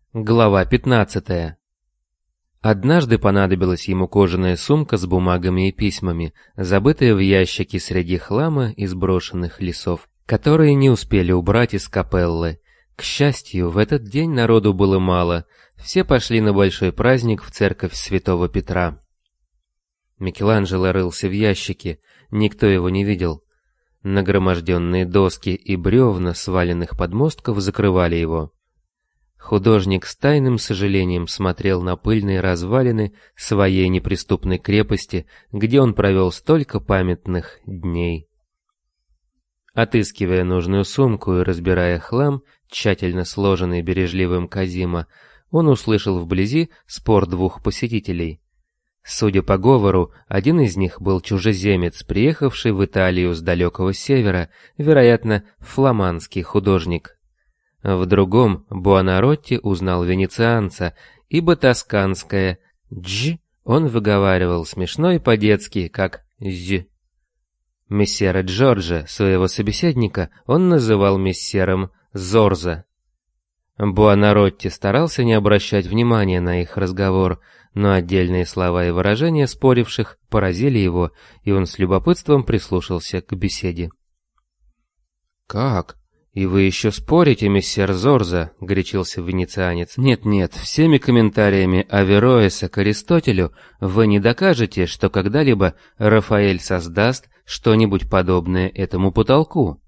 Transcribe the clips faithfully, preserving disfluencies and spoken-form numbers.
Глава пятнадцатая. Однажды понадобилась ему кожаная сумка с бумагами и письмами, забытая в ящике среди хлама из брошенных лесов, которые не успели убрать из капеллы. К счастью, в этот день народу было мало, все пошли на большой праздник в церковь Святого Петра. Микеланджело рылся в ящике, никто его не видел. Нагроможденные доски и бревна сваленных подмостков закрывали его. Художник с тайным сожалением смотрел на пыльные развалины своей неприступной крепости, где он провел столько памятных дней. Отыскивая нужную сумку и разбирая хлам, тщательно сложенный бережливым Казимо, он услышал вблизи спор двух посетителей. Судя по говору, один из них был чужеземец, приехавший в Италию с далекого севера, вероятно, фламандский художник. В другом Буонаротти узнал венецианца, ибо тосканское «дж» он выговаривал смешно и по-детски, как «зь». Мессера Джорджа, своего собеседника, он называл мессером Зорза. Буонаротти старался не обращать внимания на их разговор, но отдельные слова и выражения споривших поразили его, и он с любопытством прислушался к беседе. «Как? И вы еще спорите, мессер Зорза?» — горячился венецианец. «Нет-нет, всеми комментариями Авероэса к Аристотелю вы не докажете, что когда-либо Рафаэль создаст что-нибудь подобное этому потолку».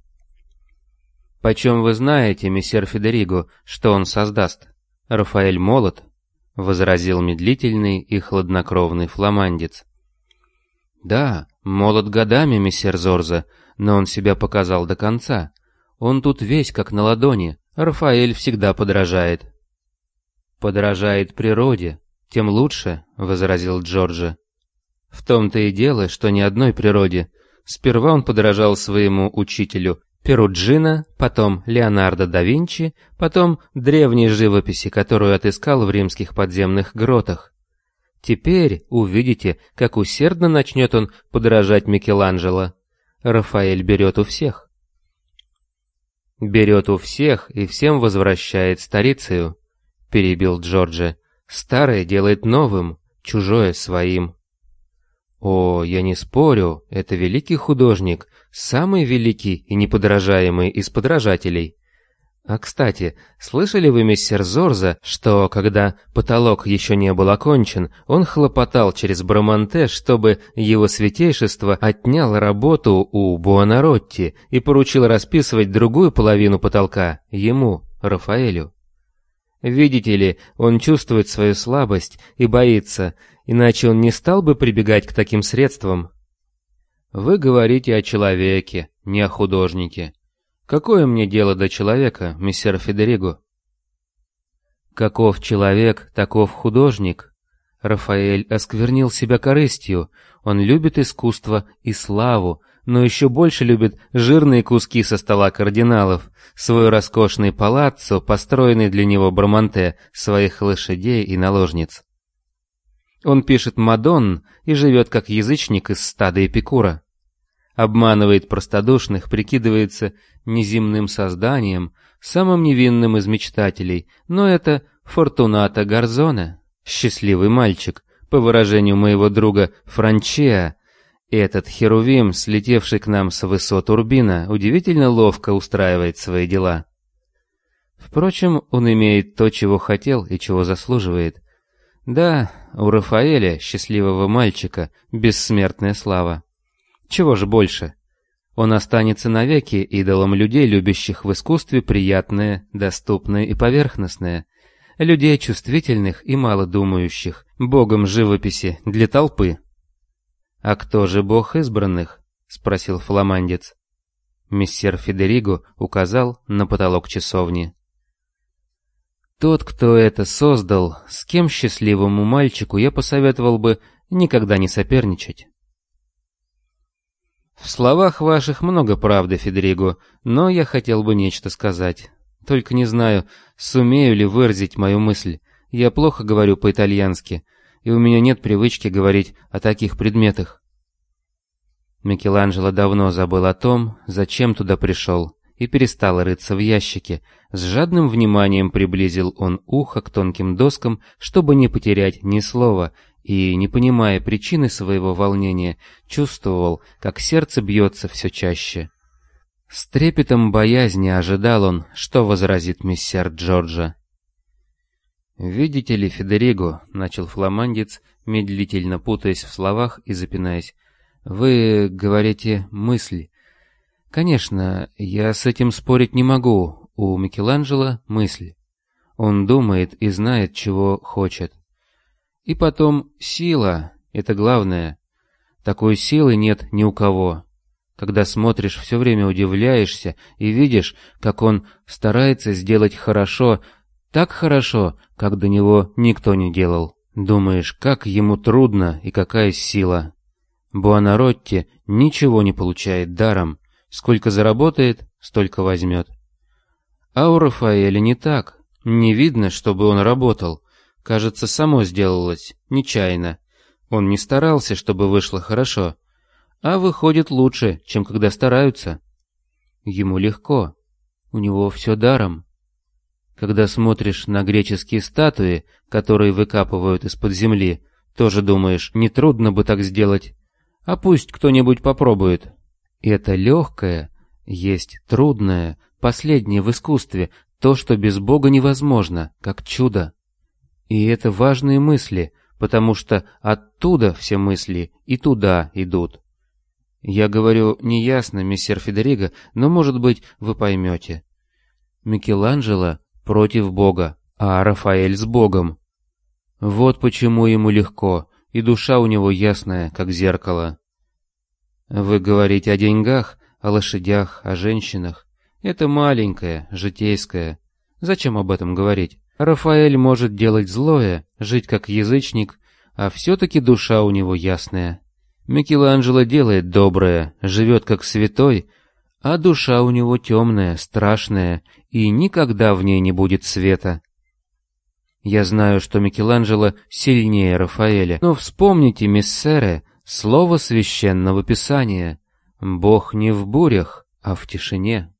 «Почем вы знаете, мессер Федериго, что он создаст? Рафаэль молод», — возразил медлительный и хладнокровный фламандец. «Да, молод годами, мессер Зорза, но он себя показал до конца. Он тут весь как на ладони, Рафаэль всегда подражает». «Подражает природе, тем лучше», — возразил Джорджо. «В том-то и дело, что ни одной природе. Сперва он подражал своему учителю Перуджино, потом Леонардо да Винчи, потом древней живописи, которую отыскал в римских подземных гротах. Теперь увидите, как усердно начнет он подражать Микеланджело. Рафаэль берет у всех». «Берет у всех и всем возвращает старицею», — перебил Джорджо. «Старое делает новым, чужое своим». «О, я не спорю, это великий художник, самый великий и неподражаемый из подражателей. А, кстати, слышали вы, мессер Зорза, что, когда потолок еще не был окончен, он хлопотал через Браманте, чтобы его святейшество отнял работу у Буонаротти и поручил расписывать другую половину потолка ему, Рафаэлю? Видите ли, он чувствует свою слабость и боится, иначе он не стал бы прибегать к таким средствам». «Вы говорите о человеке, не о художнике. Какое мне дело до человека, мессер Федериго?» «Каков человек, таков художник. Рафаэль осквернил себя корыстью, он любит искусство и славу, но еще больше любит жирные куски со стола кардиналов, свой роскошный палаццо, построенный для него Браманте, своих лошадей и наложниц. Он пишет Мадонн и живет как язычник из стада Эпикура. Обманывает простодушных, прикидывается неземным созданием, самым невинным из мечтателей, но это Фортунато Гарзоне, счастливый мальчик, по выражению моего друга Франчеа. Этот херувим, слетевший к нам с высот Урбина, удивительно ловко устраивает свои дела. Впрочем, он имеет то, чего хотел и чего заслуживает. Да, у Рафаэля, счастливого мальчика, бессмертная слава. Чего же больше? Он останется навеки идолом людей, любящих в искусстве приятное, доступное и поверхностное, людей чувствительных и малодумающих, богом живописи для толпы. «А кто же бог избранных?» — спросил фламандец. Мессер Федериго указал на потолок часовни. «Тот, кто это создал, с кем счастливому мальчику я посоветовал бы никогда не соперничать». «В словах ваших много правды, Федериго, но я хотел бы нечто сказать. Только не знаю, сумею ли выразить мою мысль. Я плохо говорю по-итальянски, и у меня нет привычки говорить о таких предметах». Микеланджело давно забыл о том, зачем туда пришел, и перестал рыться в ящике. С жадным вниманием приблизил он ухо к тонким доскам, чтобы не потерять ни слова, и, не понимая причины своего волнения, чувствовал, как сердце бьется все чаще. С трепетом боязни ожидал он, что возразит мессер Джорджа. «Видите ли, Федериго», — начал фламандец, медлительно путаясь в словах и запинаясь, — «вы говорите мысли. Конечно, я с этим спорить не могу. У Микеланджело мысли. Он думает и знает, чего хочет. И потом сила — это главное. Такой силы нет ни у кого. Когда смотришь, все время удивляешься и видишь, как он старается сделать хорошо, так хорошо, как до него никто не делал. Думаешь, как ему трудно и какая сила. Буонаротти ничего не получает даром. Сколько заработает, столько возьмет. А у Рафаэля не так. Не видно, чтобы он работал. Кажется, само сделалось, нечаянно. Он не старался, чтобы вышло хорошо. А выходит лучше, чем когда стараются. Ему легко. У него все даром. Когда смотришь на греческие статуи, которые выкапывают из-под земли, тоже думаешь, нетрудно бы так сделать. А пусть кто-нибудь попробует. Это легкое есть трудное, последнее в искусстве, то, что без Бога невозможно, как чудо. И это важные мысли, потому что оттуда все мысли и туда идут. Я говорю неясно, мессер Федериго, но, может быть, вы поймете. Микеланджело против Бога, а Рафаэль с Богом. Вот почему ему легко, и душа у него ясная, как зеркало. Вы говорите о деньгах, о лошадях, о женщинах. Это маленькое, житейское. Зачем об этом говорить? Рафаэль может делать злое, жить как язычник, а все-таки душа у него ясная. Микеланджело делает доброе, живет как святой, а душа у него темная, страшная, и никогда в ней не будет света. Я знаю, что Микеланджело сильнее Рафаэля, но вспомните, миссере, слово священного писания: «Бог не в бурях, а в тишине».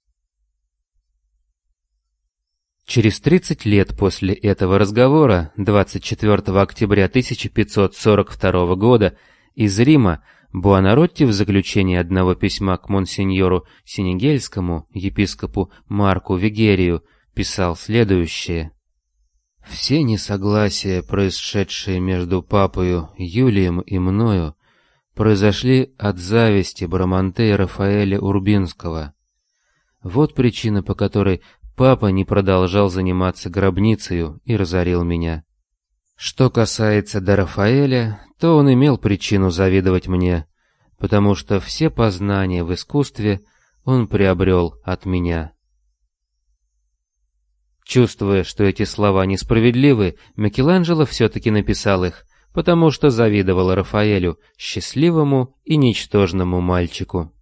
Через тридцать лет после этого разговора, двадцать четвёртого октября тысяча пятьсот сорок второго года, из Рима, Буонаротти в заключении одного письма к монсеньору Сенегельскому, епископу Марку Вигерию, писал следующее. «Все несогласия, происшедшие между папою Юлием и мною, произошли от зависти Браманте и Рафаэля Урбинского. Вот причина, по которой папа не продолжал заниматься гробницею и разорил меня. Что касается до Рафаэля, то он имел причину завидовать мне, потому что все познания в искусстве он приобрел от меня». Чувствуя, что эти слова несправедливы, Микеланджело все-таки написал их, потому что завидовал Рафаэлю, счастливому и ничтожному мальчику.